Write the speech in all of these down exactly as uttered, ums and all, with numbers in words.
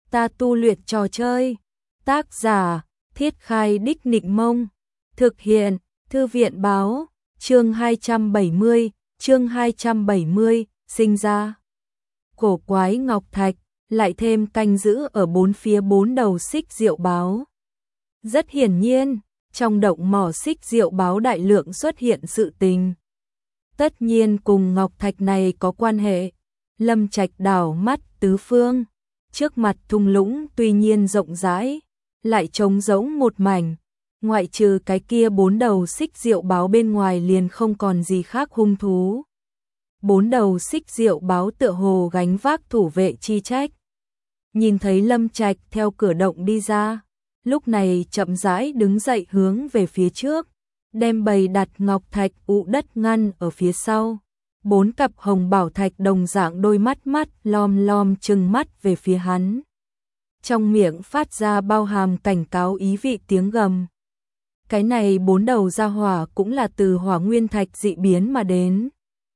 ta tu luyện trò chơi. Tác giả, Thiết Khai Đích Nịnh Mông. Thực hiện, Thư viện Báo. Chương hai trăm bảy mươi, chương hai trăm bảy mươi, sinh ra. Cổ quái ngọc thạch, lại thêm canh giữ ở bốn phía bốn đầu xích diệu báo. Rất hiển nhiên, trong động mỏ xích diệu báo đại lượng xuất hiện sự tình. Tất nhiên cùng ngọc thạch này có quan hệ. Lâm Trạch đảo mắt tứ phương, trước mặt thung lũng tuy nhiên rộng rãi, lại trống rỗng một mảnh, ngoại trừ cái kia bốn đầu xích diệu báo bên ngoài liền không còn gì khác hung thú. Bốn đầu xích diệu báo tựa hồ gánh vác thủ vệ chi trách. Nhìn thấy Lâm Trạch theo cửa động đi ra, lúc này chậm rãi đứng dậy hướng về phía trước, đem bày đặt ngọc thạch ụ đất ngăn ở phía sau. Bốn cặp hồng bảo thạch đồng dạng đôi mắt mắt lom lom trừng mắt về phía hắn. Trong miệng phát ra bao hàm cảnh cáo ý vị tiếng gầm. Cái này bốn đầu gia hỏa cũng là từ hỏa nguyên thạch dị biến mà đến.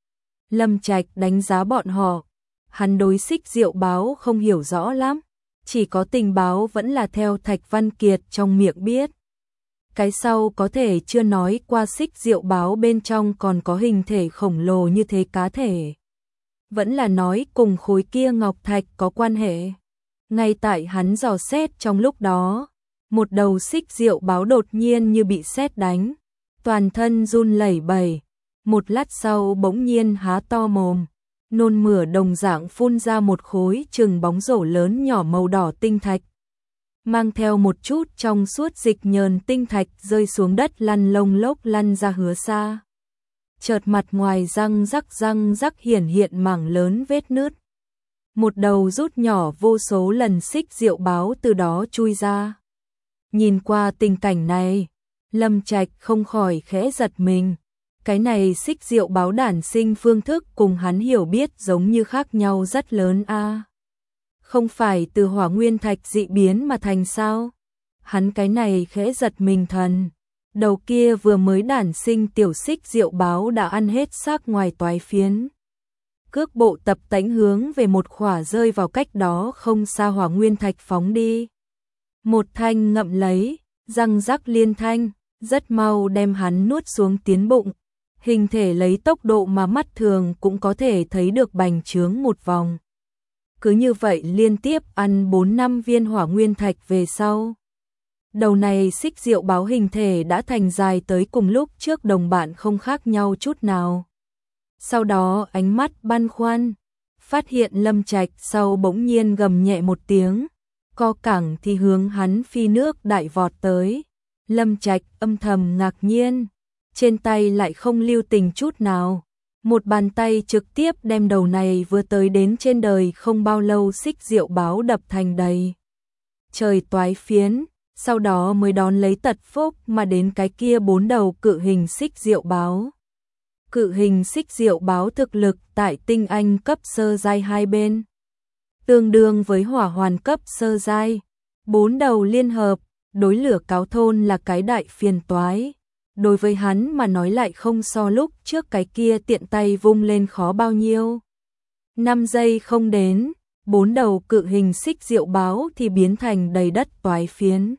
Lâm Trạch đánh giá bọn họ, hắn đối xích diệu báo không hiểu rõ lắm, chỉ có tình báo vẫn là theo Thạch Văn Kiệt trong miệng biết. Cái sau có thể chưa nói qua xích diệu báo bên trong còn có hình thể khổng lồ như thế cá thể. Vẫn là nói cùng khối kia ngọc thạch có quan hệ. Ngay tại hắn dò xét trong lúc đó, một đầu xích diệu báo đột nhiên như bị sét đánh, toàn thân run lẩy bẩy, một lát sau bỗng nhiên há to mồm, nôn mửa đồng dạng phun ra một khối chừng bóng rổ lớn nhỏ màu đỏ tinh thạch. Mang theo một chút trong suốt dịch nhờn tinh thạch rơi xuống đất lăn lông lốc lăn ra hứa xa. Chợt mặt ngoài răng rắc răng rắc hiển hiện mảng lớn vết nứt. Một đầu rút nhỏ vô số lần xích diệu báo từ đó chui ra. Nhìn qua tình cảnh này, Lâm Trạch không khỏi khẽ giật mình. Cái này xích diệu báo đản sinh phương thức cùng hắn hiểu biết giống như khác nhau rất lớn a. À. Không phải từ hỏa nguyên thạch dị biến mà thành sao? Hắn cái này khẽ giật mình thần. Đầu kia vừa mới đản sinh tiểu xích diệu báo đã ăn hết xác ngoài toái phiến. Cước bộ tập tễnh hướng về một khỏa rơi vào cách đó không xa hỏa nguyên thạch phóng đi. Một thanh ngậm lấy, răng rắc liên thanh, rất mau đem hắn nuốt xuống tiến bụng. Hình thể lấy tốc độ mà mắt thường cũng có thể thấy được bành trướng một vòng. Cứ như vậy liên tiếp ăn bốn năm viên hỏa nguyên thạch về sau. Đầu này xích diệu báo hình thể đã thành dài tới cùng lúc trước đồng bạn không khác nhau chút nào. Sau đó ánh mắt băn khoăn, phát hiện Lâm Trạch sau bỗng nhiên gầm nhẹ một tiếng, co cẳng thì hướng hắn phi nước đại vọt tới. Lâm Trạch âm thầm ngạc nhiên, trên tay lại không lưu tình chút nào. Một bàn tay trực tiếp đem đầu này vừa tới đến trên đời không bao lâu xích diệu báo đập thành đầy trời toái phiến, sau đó mới đón lấy tật phúc mà đến cái kia bốn đầu cự hình xích diệu báo. Cự hình xích diệu báo thực lực tại tinh anh cấp sơ giai hai bên, tương đương với hỏa hoàn cấp sơ giai. Bốn đầu liên hợp, đối lửa cáo thôn là cái đại phiền toái. Đối với hắn mà nói lại không so lúc trước cái kia tiện tay vung lên khó bao nhiêu. Năm giây không đến, bốn đầu cự hình xích diệu báo thì biến thành đầy đất toái phiến.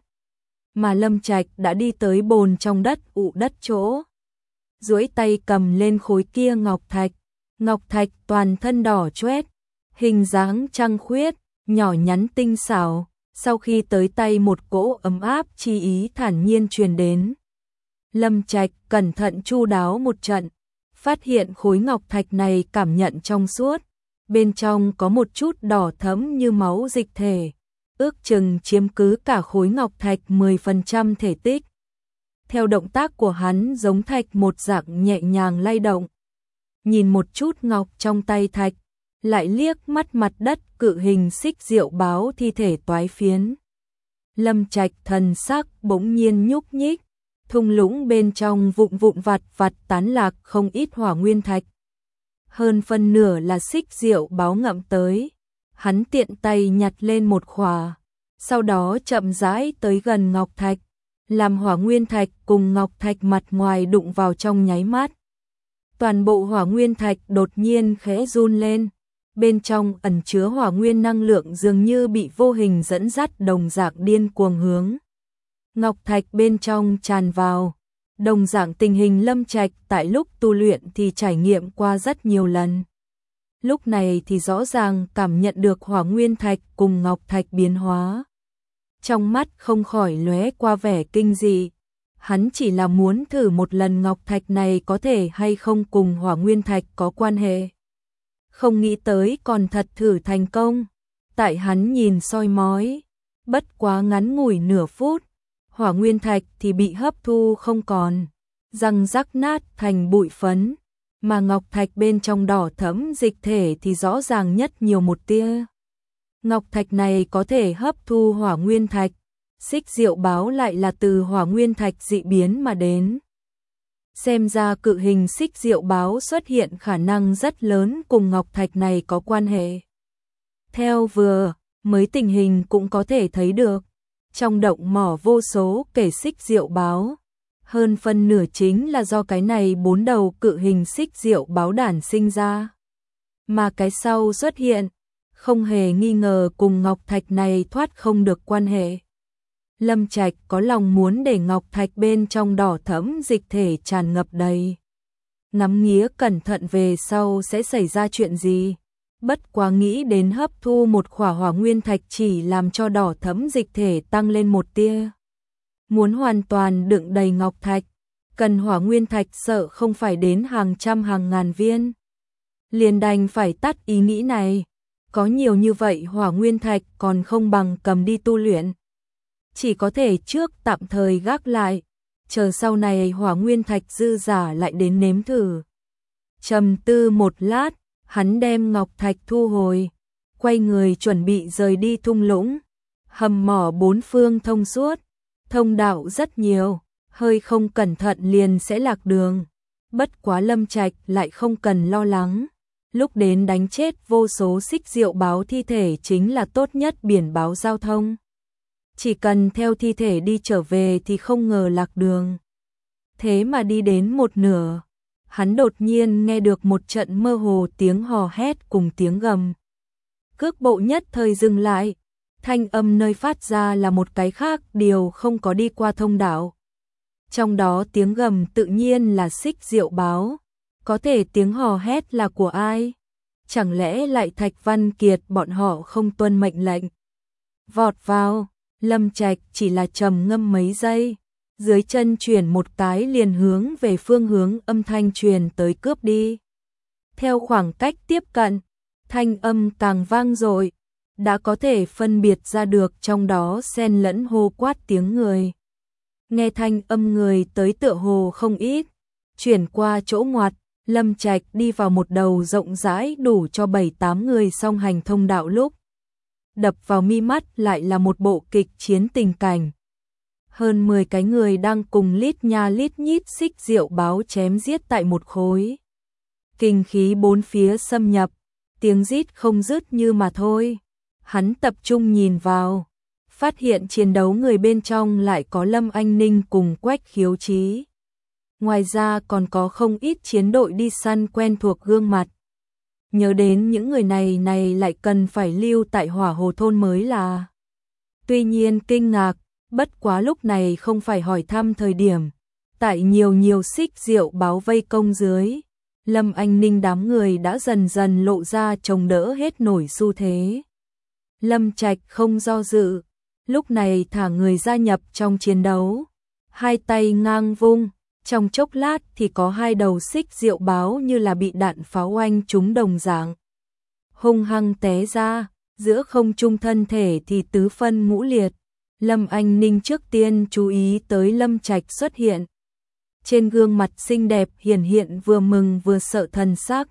Mà Lâm Trạch đã đi tới bồn trong đất ụ đất chỗ. Duỗi tay cầm lên khối kia ngọc thạch. Ngọc thạch toàn thân đỏ chóe, hình dáng trăng khuyết, nhỏ nhắn tinh xảo. Sau khi tới tay một cỗ ấm áp chi ý thản nhiên truyền đến. Lâm Trạch cẩn thận chu đáo một trận, phát hiện khối ngọc thạch này cảm nhận trong suốt, bên trong có một chút đỏ thẫm như máu dịch thể, ước chừng chiếm cứ cả khối ngọc thạch mười phần trăm thể tích. Theo động tác của hắn giống thạch một dạng nhẹ nhàng lay động. Nhìn một chút ngọc trong tay thạch, lại liếc mắt mặt đất cự hình xích diệu báo thi thể toái phiến. Lâm Trạch thần sắc bỗng nhiên nhúc nhích. Thung lũng bên trong vụn vụn vặt vặt tán lạc không ít hỏa nguyên thạch. Hơn phân nửa là xích diệu báo ngậm tới. Hắn tiện tay nhặt lên một khỏa, sau đó chậm rãi tới gần ngọc thạch, làm hỏa nguyên thạch cùng ngọc thạch mặt ngoài đụng vào trong nháy mắt. Toàn bộ hỏa nguyên thạch đột nhiên khẽ run lên, bên trong ẩn chứa hỏa nguyên năng lượng dường như bị vô hình dẫn dắt đồng dạng điên cuồng hướng ngọc thạch bên trong tràn vào. Đồng dạng tình hình Lâm Trạch tại lúc tu luyện thì trải nghiệm qua rất nhiều lần. Lúc này thì rõ ràng cảm nhận được hỏa nguyên thạch cùng ngọc thạch biến hóa. Trong mắt không khỏi lóe qua vẻ kinh dị. Hắn chỉ là muốn thử một lần ngọc thạch này có thể hay không cùng hỏa nguyên thạch có quan hệ. Không nghĩ tới còn thật thử thành công. Tại hắn nhìn soi mói, bất quá ngắn ngủi nửa phút, hỏa nguyên thạch thì bị hấp thu không còn, răng rắc nát thành bụi phấn, mà ngọc thạch bên trong đỏ thẫm dịch thể thì rõ ràng nhất nhiều một tia. Ngọc thạch này có thể hấp thu hỏa nguyên thạch, xích diệu báo lại là từ hỏa nguyên thạch dị biến mà đến. Xem ra cự hình xích diệu báo xuất hiện khả năng rất lớn cùng ngọc thạch này có quan hệ. Theo vừa mới tình hình cũng có thể thấy được, trong động mỏ vô số kể xích diệu báo, hơn phân nửa chính là do cái này bốn đầu cự hình xích diệu báo đản sinh ra. Mà cái sau xuất hiện, không hề nghi ngờ cùng ngọc thạch này thoát không được quan hệ. Lâm Trạch có lòng muốn để ngọc thạch bên trong đỏ thẫm dịch thể tràn ngập đầy. Ngắm nghía cẩn thận về sau sẽ xảy ra chuyện gì. Bất quá nghĩ đến hấp thu một khỏa hỏa nguyên thạch chỉ làm cho đỏ thẫm dịch thể tăng lên một tia. Muốn hoàn toàn đựng đầy ngọc thạch, cần hỏa nguyên thạch sợ không phải đến hàng trăm hàng ngàn viên. Liền đành phải tắt ý nghĩ này. Có nhiều như vậy hỏa nguyên thạch còn không bằng cầm đi tu luyện. Chỉ có thể trước tạm thời gác lại, chờ sau này hỏa nguyên thạch dư giả lại đến nếm thử. Trầm tư một lát, hắn đem ngọc thạch thu hồi, quay người chuẩn bị rời đi thung lũng. Hầm mỏ bốn phương thông suốt, thông đạo rất nhiều, hơi không cẩn thận liền sẽ lạc đường. Bất quá Lâm Trạch lại không cần lo lắng. Lúc đến đánh chết vô số xích diệu báo thi thể chính là tốt nhất biển báo giao thông. Chỉ cần theo thi thể đi trở về thì không ngờ lạc đường. Thế mà đi đến một nửa, hắn đột nhiên nghe được một trận mơ hồ tiếng hò hét cùng tiếng gầm. Cước bộ nhất thời dừng lại, thanh âm nơi phát ra là một cái khác điều không có đi qua thông đạo. Trong đó tiếng gầm tự nhiên là xích diệu báo, có thể tiếng hò hét là của ai? Chẳng lẽ lại Thạch Văn Kiệt bọn họ không tuân mệnh lệnh? Vọt vào, Lâm Trạch chỉ là trầm ngâm mấy giây, dưới chân chuyển một cái liền hướng về phương hướng âm thanh truyền tới cướp đi. Theo khoảng cách tiếp cận, thanh âm càng vang dội, đã có thể phân biệt ra được trong đó xen lẫn hô quát tiếng người. Nghe thanh âm người tới tựa hồ không ít, chuyển qua chỗ ngoặt, Lâm Trạch đi vào một đầu rộng rãi đủ cho bảy tám người song hành thông đạo lúc. Đập vào mi mắt lại là một bộ kịch chiến tình cảnh. Hơn mười cái người đang cùng lít nha lít nhít xích diệu báo chém giết tại một khối. Kinh khí bốn phía xâm nhập, tiếng rít không dứt như mà thôi. Hắn tập trung nhìn vào, phát hiện chiến đấu người bên trong lại có Lâm Anh Ninh cùng Quách Khiếu Chí. Ngoài ra còn có không ít chiến đội đi săn quen thuộc gương mặt. Nhớ đến những người này này lại cần phải lưu tại Hỏa Hồ thôn mới là. Tuy nhiên kinh ngạc, bất quá lúc này không phải hỏi thăm thời điểm. Tại nhiều nhiều xích diệu báo vây công dưới, Lâm Anh Ninh đám người đã dần dần lộ ra chống đỡ hết nổi xu thế. Lâm Trạch không do dự, lúc này thả người gia nhập trong chiến đấu. Hai tay ngang vung, trong chốc lát thì có hai đầu xích diệu báo như là bị đạn pháo oanh trúng đồng dạng. Hung hăng té ra, giữa không trung thân thể thì tứ phân ngũ liệt. Lâm Anh Ninh trước tiên chú ý tới Lâm Trạch xuất hiện. Trên gương mặt xinh đẹp hiển hiện vừa mừng vừa sợ thần sắc.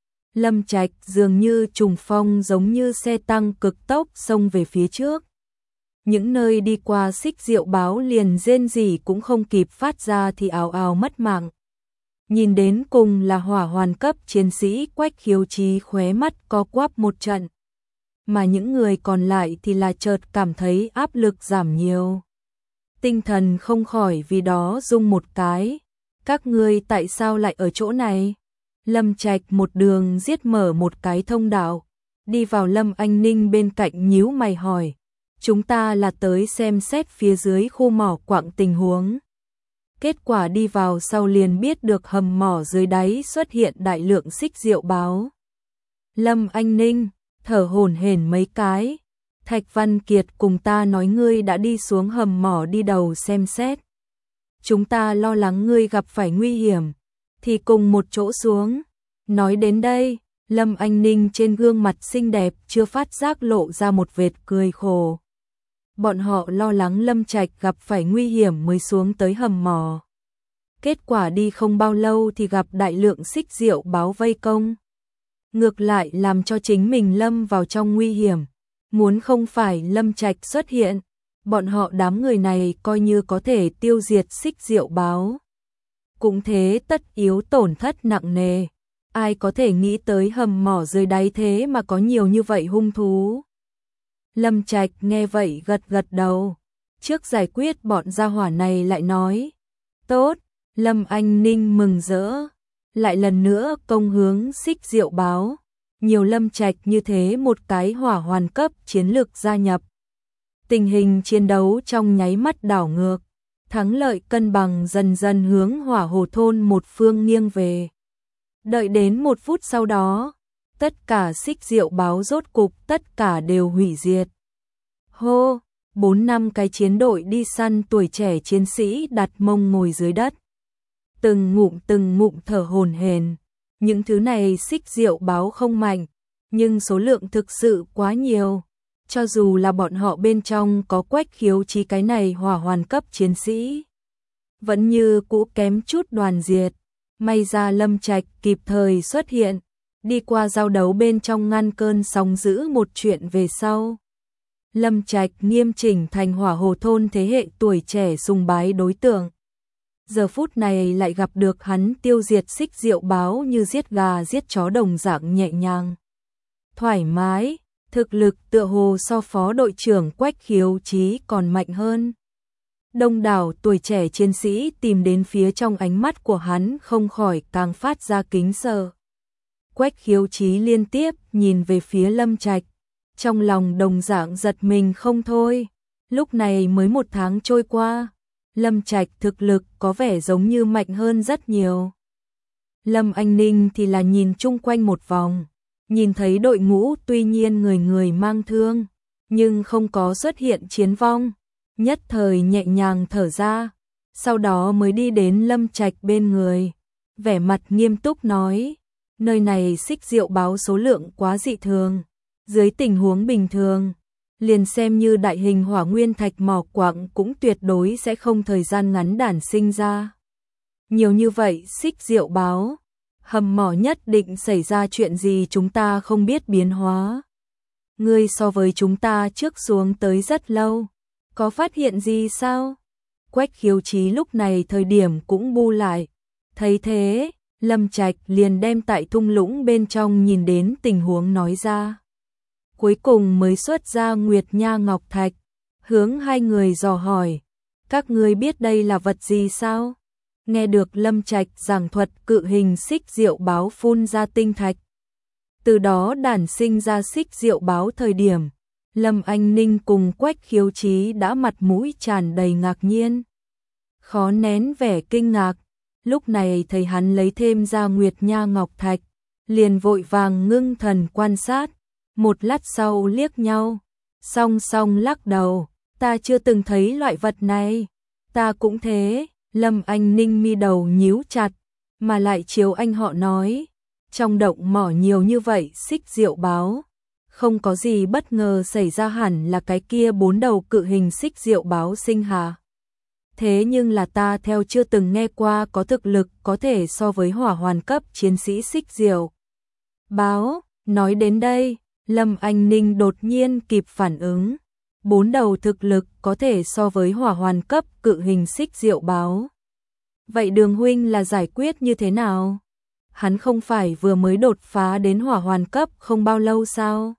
Lâm Trạch dường như trùng phong giống như xe tăng cực tốc xông về phía trước. Những nơi đi qua xích diệu báo liền rên rỉ cũng không kịp phát ra thì ào ào mất mạng. Nhìn đến cùng là hỏa hoàn cấp chiến sĩ Quách Khiếu Chí khóe mắt co quắp một trận. Mà những người còn lại thì là chợt cảm thấy áp lực giảm nhiều. Tinh thần không khỏi vì đó rung một cái. Các ngươi tại sao lại ở chỗ này? Lâm Trạch một đường giết mở một cái thông đạo, đi vào Lâm Anh Ninh bên cạnh nhíu mày hỏi, chúng ta là tới xem xét phía dưới khu mỏ quặng tình huống. Kết quả đi vào sau liền biết được hầm mỏ dưới đáy xuất hiện đại lượng xích rượu báo. Lâm Anh Ninh thở hổn hển mấy cái, Thạch Văn Kiệt cùng ta nói ngươi đã đi xuống hầm mỏ đi đầu xem xét. Chúng ta lo lắng ngươi gặp phải nguy hiểm, thì cùng một chỗ xuống. Nói đến đây, Lâm Anh Ninh trên gương mặt xinh đẹp chưa phát giác lộ ra một vệt cười khổ. Bọn họ lo lắng Lâm Trạch gặp phải nguy hiểm mới xuống tới hầm mỏ. Kết quả đi không bao lâu thì gặp đại lượng xích rượu báo vây công. Ngược lại làm cho chính mình lâm vào trong nguy hiểm. Muốn không phải Lâm Trạch xuất hiện, bọn họ đám người này coi như có thể tiêu diệt xích rượu báo. Cũng thế tất yếu tổn thất nặng nề. Ai có thể nghĩ tới hầm mỏ dưới đáy thế mà có nhiều như vậy hung thú. Lâm Trạch nghe vậy gật gật đầu. Trước giải quyết bọn gia hỏa này lại nói. Tốt, Lâm Anh Ninh mừng rỡ. Lại lần nữa công hướng xích rượu báo. Nhiều Lâm Trạch như thế một cái hỏa hoàn cấp chiến lược gia nhập. Tình hình chiến đấu trong nháy mắt đảo ngược. Thắng lợi cân bằng dần dần hướng hỏa hồ thôn một phương nghiêng về. Đợi đến một phút sau đó, tất cả xích rượu báo rốt cục tất cả đều hủy diệt. Hô, bốn năm cái chiến đội đi săn tuổi trẻ chiến sĩ đặt mông ngồi dưới đất. Từng ngụm từng ngụm thở hổn hển. Những thứ này xích rượu báo không mạnh, nhưng số lượng thực sự quá nhiều. Cho dù là bọn họ bên trong có Quách Khiếu Chí cái này hỏa hoàn cấp chiến sĩ, vẫn như cũ kém chút đoàn diệt. May ra Lâm Trạch kịp thời xuất hiện, đi qua giao đấu bên trong ngăn cơn sóng dữ một chuyện về sau. Lâm Trạch nghiêm chỉnh thành hỏa hồ thôn thế hệ tuổi trẻ sùng bái đối tượng. Giờ phút này lại gặp được hắn tiêu diệt xích rượu báo như giết gà giết chó đồng dạng nhẹ nhàng. Thoải mái, thực lực tựa hồ so phó đội trưởng Quách Khiếu Chí còn mạnh hơn. Đông đảo tuổi trẻ chiến sĩ tìm đến phía trong ánh mắt của hắn không khỏi càng phát ra kính sợ. Quách Khiếu Chí liên tiếp nhìn về phía Lâm Trạch, trong lòng đồng dạng giật mình không thôi. Lúc này mới một tháng trôi qua, Lâm Trạch thực lực có vẻ giống như mạnh hơn rất nhiều. Lâm Anh Ninh thì là nhìn chung quanh một vòng, nhìn thấy đội ngũ tuy nhiên người người mang thương, nhưng không có xuất hiện chiến vong. Nhất thời nhẹ nhàng thở ra, sau đó mới đi đến Lâm Trạch bên người, vẻ mặt nghiêm túc nói, nơi này xích rượu báo số lượng quá dị thường, dưới tình huống bình thường, liền xem như đại hình hỏa nguyên thạch mỏ quặng cũng tuyệt đối sẽ không thời gian ngắn đản sinh ra. Nhiều như vậy xích rượu báo, hầm mỏ nhất định xảy ra chuyện gì chúng ta không biết biến hóa. Ngươi so với chúng ta trước xuống tới rất lâu. Có phát hiện gì sao? Quách Khiếu Chí lúc này thời điểm cũng bu lại. Thấy thế, Lâm Trạch liền đem tại thung lũng bên trong nhìn đến tình huống nói ra. Cuối cùng mới xuất ra Nguyệt Nha Ngọc Thạch, hướng hai người dò hỏi. Các ngươi biết đây là vật gì sao? Nghe được Lâm Trạch giảng thuật cự hình xích rượu báo phun ra tinh thạch. Từ đó đản sinh ra xích rượu báo thời điểm. Lâm Anh Ninh cùng Quách Khiếu Chí đã mặt mũi tràn đầy ngạc nhiên. Khó nén vẻ kinh ngạc, lúc này thấy hắn lấy thêm ra Nguyệt Nha Ngọc Thạch, liền vội vàng ngưng thần quan sát, một lát sau liếc nhau, song song lắc đầu, ta chưa từng thấy loại vật này, ta cũng thế. Lâm Anh Ninh mi đầu nhíu chặt, mà lại chiếu anh họ nói, trong động mỏ nhiều như vậy xích rượu báo. Không có gì bất ngờ xảy ra hẳn là cái kia bốn đầu cự hình xích rượu báo sinh hà. Thế nhưng là ta theo chưa từng nghe qua có thực lực có thể so với hỏa hoàn cấp chiến sĩ xích rượu báo. Nói đến đây, Lâm Anh Ninh đột nhiên kịp phản ứng. Bốn đầu thực lực có thể so với hỏa hoàn cấp cự hình xích rượu báo. Vậy Đường huynh là giải quyết như thế nào? Hắn không phải vừa mới đột phá đến hỏa hoàn cấp không bao lâu sao?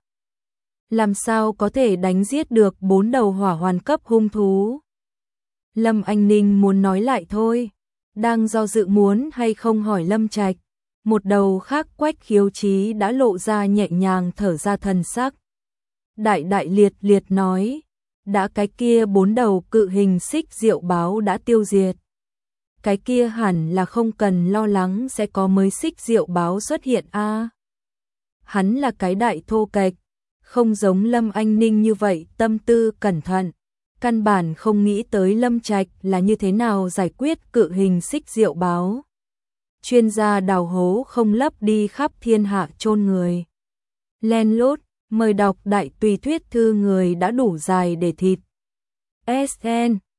Làm sao có thể đánh giết được bốn đầu hỏa hoàn cấp hung thú? Lâm Anh Ninh muốn nói lại thôi, đang do dự muốn hay không hỏi Lâm Trạch, Một đầu khác Quách Khiếu Chí đã lộ ra nhẹ nhàng thở ra thần sắc. Đại đại liệt liệt nói, đã cái kia bốn đầu cự hình xích diệu báo đã tiêu diệt. Cái kia hẳn là không cần lo lắng sẽ có mới xích diệu báo xuất hiện a. À, hắn là cái đại thô kệch, không giống Lâm Anh Ninh như vậy tâm tư cẩn thận, căn bản không nghĩ tới Lâm Trạch là như thế nào giải quyết cự hình xích diệu báo. Chuyên gia đào hố không lấp đi khắp thiên hạ chôn người. Len lút, mời đọc đại tùy thuyết thư người đã đủ dài để thịt. ét en